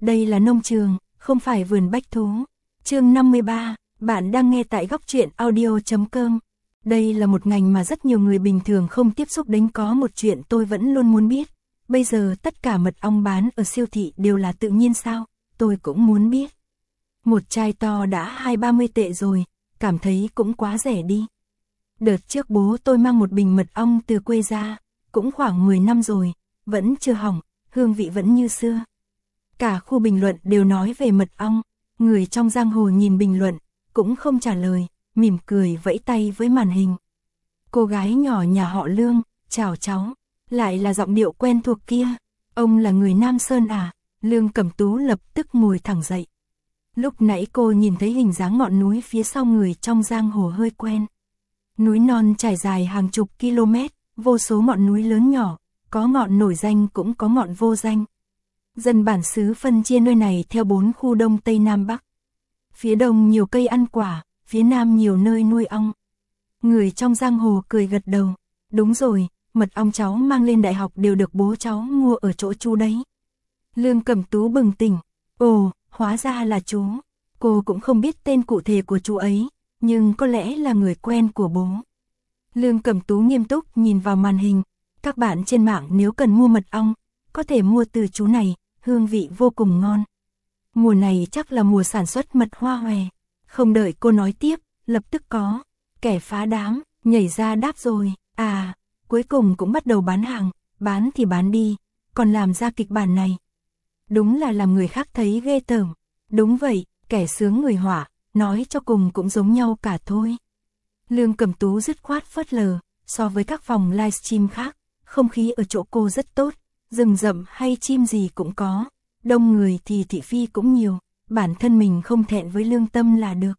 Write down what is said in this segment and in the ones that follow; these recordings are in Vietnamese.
Đây là nông trường, không phải vườn bách thú. Chương 53, bạn đang nghe tại góc truyện audio.com. Đây là một ngành mà rất nhiều người bình thường không tiếp xúc đến. Có một chuyện tôi vẫn luôn muốn biết. Bây giờ tất cả mật ong bán ở siêu thị đều là tự nhiên sao? Tôi cũng muốn biết. Một chai to đã 20-30 tệ rồi, cảm thấy cũng quá rẻ đi. Đợt trước bố tôi mang một bình mật ong từ quê ra, cũng khoảng 10 năm rồi, vẫn chưa hỏng, hương vị vẫn như xưa. Cả khu bình luận đều nói về mật ong, người trong giang hồ nhìn bình luận, cũng không trả lời, mỉm cười vẫy tay với màn hình. Cô gái nhỏ nhà họ Lương, chào cháu, lại là giọng điệu quen thuộc kia. Ông là người Nam Sơn à? Lương Cẩm Tú lập tức ngồi thẳng dậy. Lúc nãy cô nhìn thấy hình dáng ngọn núi phía sau người trong giang hồ hơi quen. Núi non trải dài hàng chục km, vô số ngọn núi lớn nhỏ, có ngọn nổi danh cũng có ngọn vô danh. Dân bản xứ phân chia nơi này theo 4 khu Đông Tây Nam Bắc. Phía Đông nhiều cây ăn quả, phía Nam nhiều nơi nuôi ong. Người trong giang hồ cười gật đầu. Đúng rồi, mật ong cháu mang lên đại học đều được bố cháu mua ở chỗ chú đấy. Lương Cẩm Tú bừng tỉnh. Ồ, hóa ra là chú. Cô cũng không biết tên cụ thể của chú ấy, nhưng có lẽ là người quen của bố. Lương Cẩm Tú nghiêm túc nhìn vào màn hình. Các bạn trên mạng nếu cần mua mật ong, có thể mua từ chú này, hương vị vô cùng ngon. Mùa này chắc là mùa sản xuất mật hoa hòe. Không đợi cô nói tiếp, lập tức có kẻ phá đám, nhảy ra đáp rồi. À, cuối cùng cũng bắt đầu bán hàng, bán thì bán đi, còn làm ra kịch bản này. Đúng là làm người khác thấy ghê tởm. Đúng vậy, kẻ sướng người họa, nói cho cùng cũng giống nhau cả thôi. Lương Cẩm Tú dứt khoát phớt lờ, so với các phòng livestream khác, không khí ở chỗ cô rất tốt, rừng rậm hay chim gì cũng có, đông người thì thị phi cũng nhiều, bản thân mình không thẹn với lương tâm là được.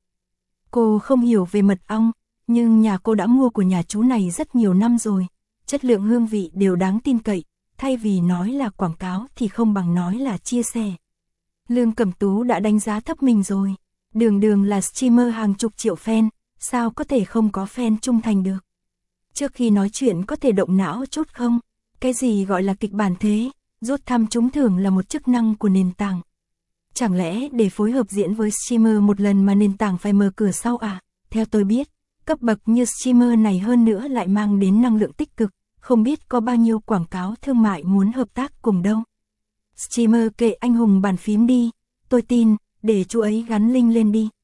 Cô không hiểu về mật ong, nhưng nhà cô đã mua của nhà chú này rất nhiều năm rồi, chất lượng hương vị đều đáng tin cậy, thay vì nói là quảng cáo thì không bằng nói là chia sẻ. Lương Cẩm Tú đã đánh giá thấp mình rồi, đường là streamer hàng chục triệu fan, sao có thể không có fan trung thành được. Trước khi nói chuyện có thể động não chút không? Cái gì gọi là kịch bản thế? Rút thăm trúng thưởng là một chức năng của nền tảng. Chẳng lẽ để phối hợp diễn với streamer một lần mà nền tảng phải mở cửa sau à? Theo tôi biết, cấp bậc như streamer này hơn nữa lại mang đến năng lượng tích cực, không biết có bao nhiêu quảng cáo thương mại muốn hợp tác cùng đâu. Streamer kệ anh hùng bàn phím đi, tôi tin, để chú ấy gắn link lên đi.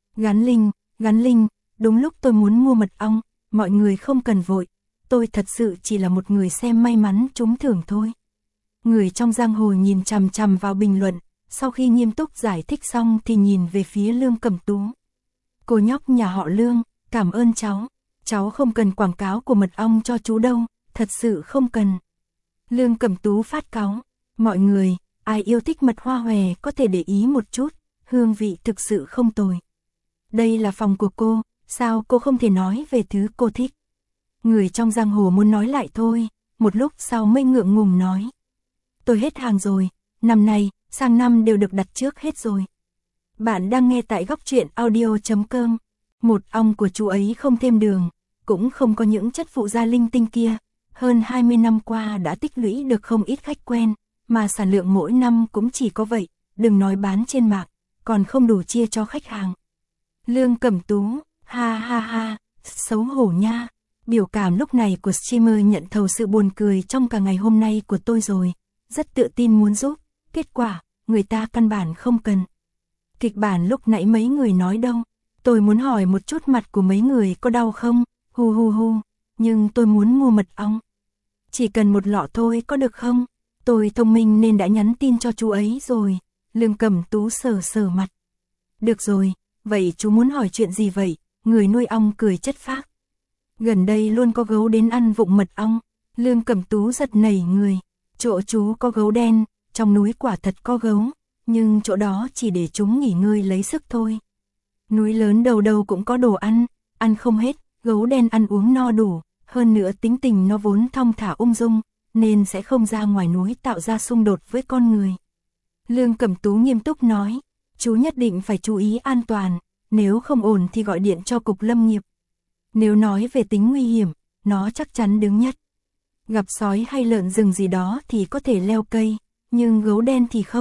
Gắn link, đúng lúc tôi muốn mua mật ong, mọi người không cần vội, tôi thật sự chỉ là một người xem may mắn trúng thưởng thôi. Người trong giang hồ nhìn chằm chằm vào bình luận, sau khi nghiêm túc giải thích xong thì nhìn về phía Lương Cẩm Tú. Cô nhóc nhà họ Lương, cảm ơn cháu không cần quảng cáo của mật ong cho chú đâu, thật sự không cần. Lương Cẩm Tú phát cáu, mọi người, ai yêu thích mật hoa hòe có thể để ý một chút, hương vị thực sự không tồi. Đây là phòng của cô, sao cô không thể nói về thứ cô thích? Người trong giang hồ muốn nói lại thôi, một lúc sau mới ngượng ngùng nói. Tôi hết hàng rồi, năm nay, sang năm đều được đặt trước hết rồi. Bạn đang nghe tại góc truyện audio.com. Một ong của chú ấy không thêm đường, cũng không có những chất phụ gia linh tinh kia. Hơn 20 năm qua đã tích lũy được không ít khách quen, mà sản lượng mỗi năm cũng chỉ có vậy, đừng nói bán trên mạng, còn không đủ chia cho khách hàng. Lương Cẩm Tú, ha ha ha, xấu hổ nha. Biểu cảm lúc này của streamer nhận thầu sự buồn cười trong cả ngày hôm nay của tôi rồi, rất tự tin muốn giúp, kết quả, người ta căn bản không cần. Kịch bản lúc nãy mấy người nói đâu, tôi muốn hỏi một chút mặt của mấy người có đau không, hu, nhưng tôi muốn mua mật ong. Chỉ cần một lọ thôi có được không? Tôi thông minh nên đã nhắn tin cho chú ấy rồi. Lương Cẩm Tú sờ mặt. Được rồi, vậy chú muốn hỏi chuyện gì vậy? Người nuôi ong cười chất phác. Gần đây luôn có gấu đến ăn vụng mật ong. Lương Cẩm Tú giật nảy người. Chỗ chú có gấu đen, trong núi quả thật có gấu, nhưng chỗ đó chỉ để chúng nghỉ ngơi lấy sức thôi. Núi lớn đầu cũng có đồ ăn không hết, gấu đen ăn uống no đủ, hơn nữa tính tình nó vốn thong thả ung dung, nên sẽ không ra ngoài núi tạo ra xung đột với con người. Lương Cẩm Tú nghiêm túc nói, chú nhất định phải chú ý an toàn, nếu không ổn thì gọi điện cho cục lâm nghiệp. Nếu nói về tính nguy hiểm, nó chắc chắn đứng nhất. Gặp sói hay lợn rừng gì đó thì có thể leo cây, nhưng gấu đen thì không,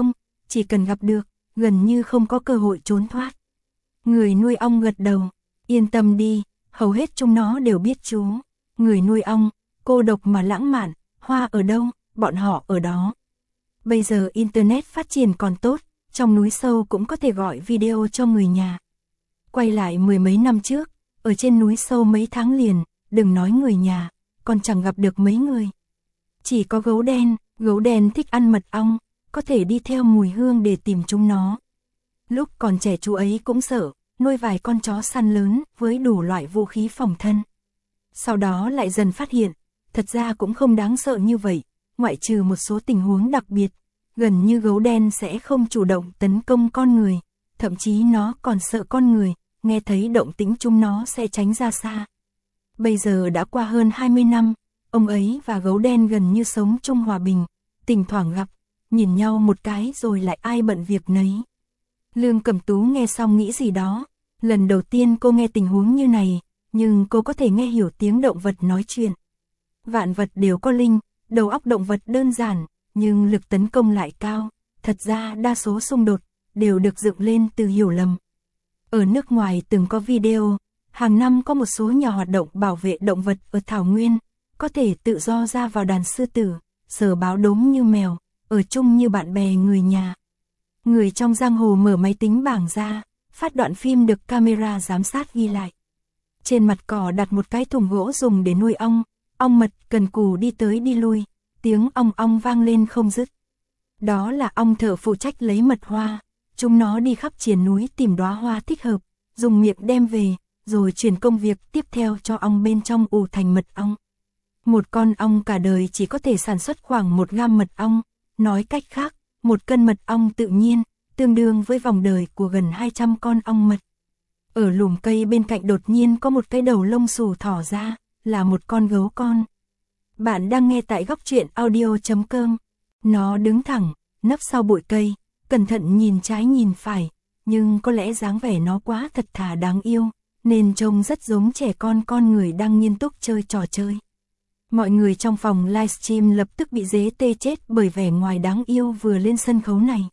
chỉ cần gặp được, gần như không có cơ hội trốn thoát. Người nuôi ong gật đầu, yên tâm đi, hầu hết chúng nó đều biết chú. Người nuôi ong, cô độc mà lãng mạn, hoa ở đâu, bọn họ ở đó. Bây giờ Internet phát triển còn tốt, trong núi sâu cũng có thể gọi video cho người nhà. Quay lại mười mấy năm trước, ở trên núi sâu mấy tháng liền, đừng nói người nhà, còn chẳng gặp được mấy người. Chỉ có gấu đen thích ăn mật ong, có thể đi theo mùi hương để tìm chúng nó. Lúc còn trẻ chú ấy cũng sợ, nuôi vài con chó săn lớn với đủ loại vũ khí phòng thân. Sau đó lại dần phát hiện, thật ra cũng không đáng sợ như vậy, ngoại trừ một số tình huống đặc biệt, gần như gấu đen sẽ không chủ động tấn công con người, thậm chí nó còn sợ con người, nghe thấy động tĩnh chúng nó sẽ tránh ra xa. Bây giờ đã qua hơn 20 năm, ông ấy và gấu đen gần như sống chung hòa bình, thỉnh thoảng gặp, nhìn nhau một cái rồi lại ai bận việc nấy. Lương Cẩm Tú nghe xong nghĩ gì đó, lần đầu tiên cô nghe tình huống như này, nhưng cô có thể nghe hiểu tiếng động vật nói chuyện. Vạn vật đều có linh, đầu óc động vật đơn giản, nhưng lực tấn công lại cao, thật ra đa số xung đột đều được dựng lên từ hiểu lầm. Ở nước ngoài từng có video, hàng năm có một số nhà hoạt động bảo vệ động vật ở Thảo Nguyên, có thể tự do ra vào đàn sư tử, sờ báo đốm như mèo, ở chung như bạn bè người nhà. Người trong giang hồ mở máy tính bảng ra, phát đoạn phim được camera giám sát ghi lại. Trên mặt cỏ đặt một cái thùng gỗ dùng để nuôi ong mật cần cù đi tới đi lui, tiếng ong ong vang lên không dứt. Đó là ong thợ phụ trách lấy mật hoa, chúng nó đi khắp triền núi tìm đóa hoa thích hợp, dùng miệng đem về, rồi chuyển công việc tiếp theo cho ong bên trong ủ thành mật ong. Một con ong cả đời chỉ có thể sản xuất khoảng 1 gam mật ong, nói cách khác, 1 cân mật ong tự nhiên, tương đương với vòng đời của gần 200 con ong mật. Ở lùm cây bên cạnh đột nhiên có một cái đầu lông xù thỏ ra, là một con gấu con. Bạn đang nghe tại góc truyện audio.com. Nó đứng thẳng, nấp sau bụi cây, cẩn thận nhìn trái nhìn phải, nhưng có lẽ dáng vẻ nó quá thật thà đáng yêu, nên trông rất giống trẻ con người đang nghiêm túc chơi trò chơi. Mọi người trong phòng livestream lập tức bị dế tê chết bởi vẻ ngoài đáng yêu vừa lên sân khấu này.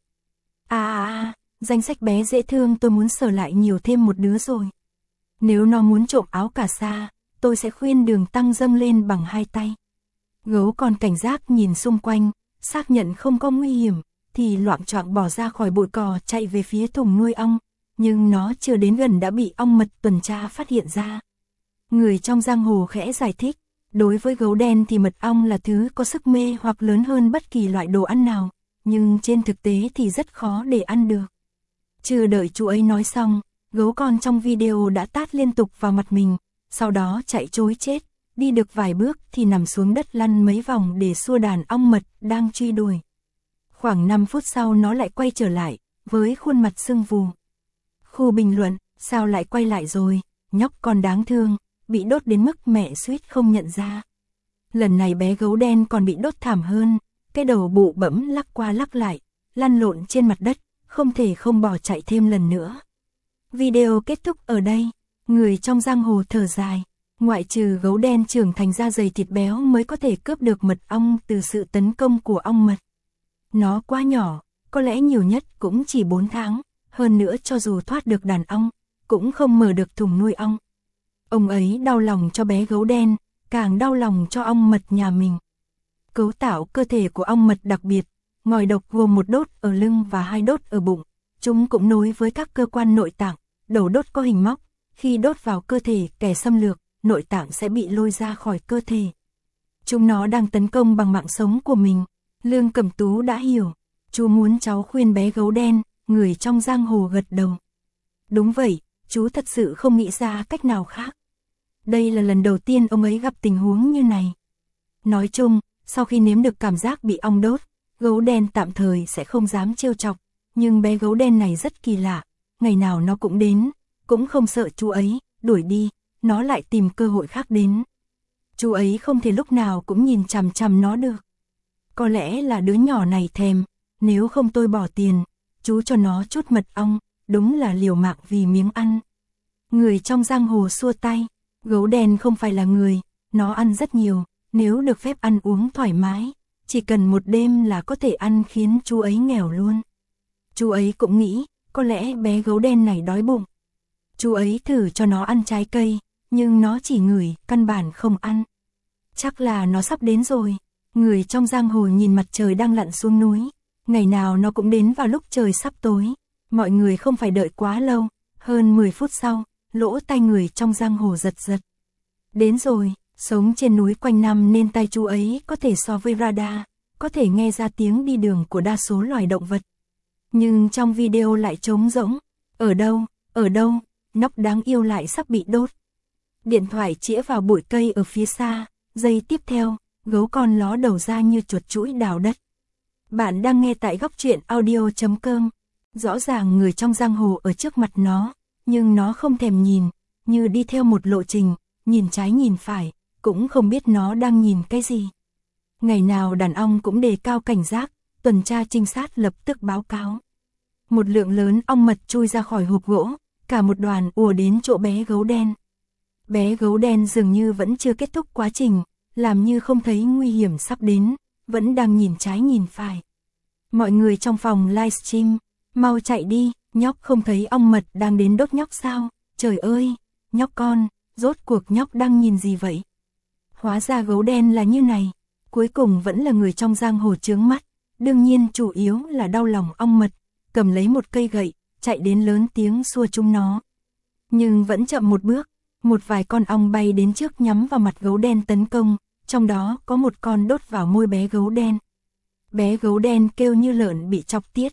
Danh sách bé dễ thương tôi muốn sờ lại nhiều thêm một đứa rồi. Nếu nó muốn trộm áo cà sa, tôi sẽ khuyên Đường Tăng dâng lên bằng 2 tay. Gấu con cảnh giác nhìn xung quanh, xác nhận không có nguy hiểm, thì loạng choạng bỏ ra khỏi bụi cỏ chạy về phía thùng nuôi ong, nhưng nó chưa đến gần đã bị ong mật tuần tra phát hiện ra. Người trong giang hồ khẽ giải thích, đối với gấu đen thì mật ong là thứ có sức mê hoặc lớn hơn bất kỳ loại đồ ăn nào, nhưng trên thực tế thì rất khó để ăn được. Chưa đợi chú ấy nói xong, gấu con trong video đã tát liên tục vào mặt mình, sau đó chạy trối chết, đi được vài bước thì nằm xuống đất lăn mấy vòng để xua đàn ong mật đang truy đuổi. Khoảng 5 phút sau nó lại quay trở lại, với khuôn mặt sưng vù. Khu bình luận, sao lại quay lại rồi, nhóc con đáng thương, bị đốt đến mức mẹ suýt không nhận ra. Lần này bé gấu đen còn bị đốt thảm hơn, cái đầu bụ bẫm lắc qua lắc lại, lăn lộn trên mặt đất, không thể không bỏ chạy thêm lần nữa. Video kết thúc ở đây, người trong giang hồ thở dài, ngoại trừ gấu đen trưởng thành da dày thịt béo mới có thể cướp được mật ong từ sự tấn công của ong mật. Nó quá nhỏ, có lẽ nhiều nhất cũng chỉ 4 tháng, hơn nữa cho dù thoát được đàn ong, cũng không mở được thùng nuôi ong. Ông ấy đau lòng cho bé gấu đen, càng đau lòng cho ong mật nhà mình. Cấu tạo cơ thể của ong mật đặc biệt, ngòi độc gồm 1 đốt ở lưng và 2 đốt ở bụng, chúng cũng nối với các cơ quan nội tạng, đầu đốt có hình móc, khi đốt vào cơ thể kẻ xâm lược, nội tạng sẽ bị lôi ra khỏi cơ thể. Chúng nó đang tấn công bằng mạng sống của mình. Lương Cẩm Tú đã hiểu, chú muốn cháu khuyên bé gấu đen, người trong giang hồ gật đầu. Đúng vậy, chú thật sự không nghĩ ra cách nào khác. Đây là lần đầu tiên ông ấy gặp tình huống như này. Nói chung, sau khi nếm được cảm giác bị ong đốt, gấu đen tạm thời sẽ không dám trêu chọc, nhưng bé gấu đen này rất kỳ lạ, ngày nào nó cũng đến, cũng không sợ chú ấy, đuổi đi, nó lại tìm cơ hội khác đến. Chú ấy không thể lúc nào cũng nhìn chằm chằm nó được. Có lẽ là đứa nhỏ này thèm, nếu không tôi bỏ tiền, chú cho nó chút mật ong, đúng là liều mạng vì miếng ăn. Người trong giang hồ xua tay, gấu đen không phải là người, nó ăn rất nhiều, nếu được phép ăn uống thoải mái, chỉ cần một đêm là có thể ăn khiến chú ấy nghèo luôn. Chú ấy cũng nghĩ, có lẽ bé gấu đen này đói bụng. Chú ấy thử cho nó ăn trái cây, nhưng nó chỉ ngửi, căn bản không ăn. Chắc là nó sắp đến rồi. Người trong giang hồ nhìn mặt trời đang lặn xuống núi. Ngày nào nó cũng đến vào lúc trời sắp tối. Mọi người không phải đợi quá lâu. Hơn 10 phút sau, lỗ tai người trong giang hồ giật giật. Đến rồi, sống trên núi quanh năm nên tai chú ấy có thể so với radar, có thể nghe ra tiếng đi đường của đa số loài động vật. Nhưng trong video lại trống rỗng. Ở đâu, nhóc đáng yêu lại sắp bị đốt. Điện thoại chĩa vào bụi cây ở phía xa, giây tiếp theo, gấu con ló đầu ra như chuột chũi đào đất. Bạn đang nghe tại góc truyện audio.com. Rõ ràng người trong giang hồ ở trước mặt nó, nhưng nó không thèm nhìn, như đi theo một lộ trình, nhìn trái nhìn phải, cũng không biết nó đang nhìn cái gì. Ngày nào đàn ong cũng đề cao cảnh giác, tuần tra trinh sát lập tức báo cáo. Một lượng lớn ong mật chui ra khỏi hộp gỗ, cả một đoàn ùa đến chỗ bé gấu đen. Bé gấu đen dường như vẫn chưa kết thúc quá trình, làm như không thấy nguy hiểm sắp đến, vẫn đang nhìn trái nhìn phải. Mọi người trong phòng livestream, mau chạy đi, nhóc không thấy ong mật đang đến đốt nhóc sao? Trời ơi, nhóc con, rốt cuộc nhóc đang nhìn gì vậy? Hóa ra gấu đen là như này, cuối cùng vẫn là người trong giang hồ chướng mắt, đương nhiên chủ yếu là đau lòng ong mật, cầm lấy một cây gậy, chạy đến lớn tiếng xua chúng nó. Nhưng vẫn chậm một bước, một vài con ong bay đến trước nhắm vào mặt gấu đen tấn công, trong đó có một con đốt vào môi bé gấu đen. Bé gấu đen kêu như lợn bị chọc tiết.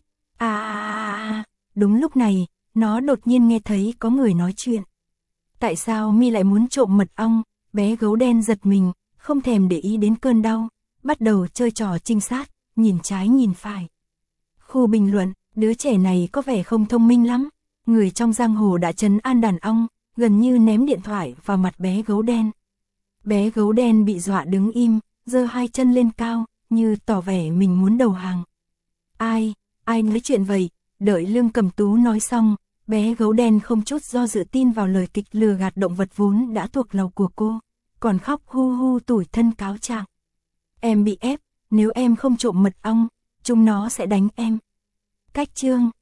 Đúng lúc này, nó đột nhiên nghe thấy có người nói chuyện. Tại sao mi lại muốn trộm mật ong? Bé gấu đen giật mình, không thèm để ý đến cơn đau, bắt đầu chơi trò trinh sát, nhìn trái nhìn phải. Khu bình luận, đứa trẻ này có vẻ không thông minh lắm. Người trong giang hồ đã trấn an đàn ong, gần như ném điện thoại vào mặt bé gấu đen. Bé gấu đen bị dọa đứng im, giơ hai chân lên cao, như tỏ vẻ mình muốn đầu hàng. Ai nói chuyện vậy? Đợi Lương Cầm Tú nói xong, bé gấu đen không chút do dự tin vào lời kịch lừa gạt động vật vốn đã thuộc lầu của cô, còn khóc hu hu tủi thân cáo trạng. Em bị ép, nếu em không trộm mật ong, chúng nó sẽ đánh em. Cách chương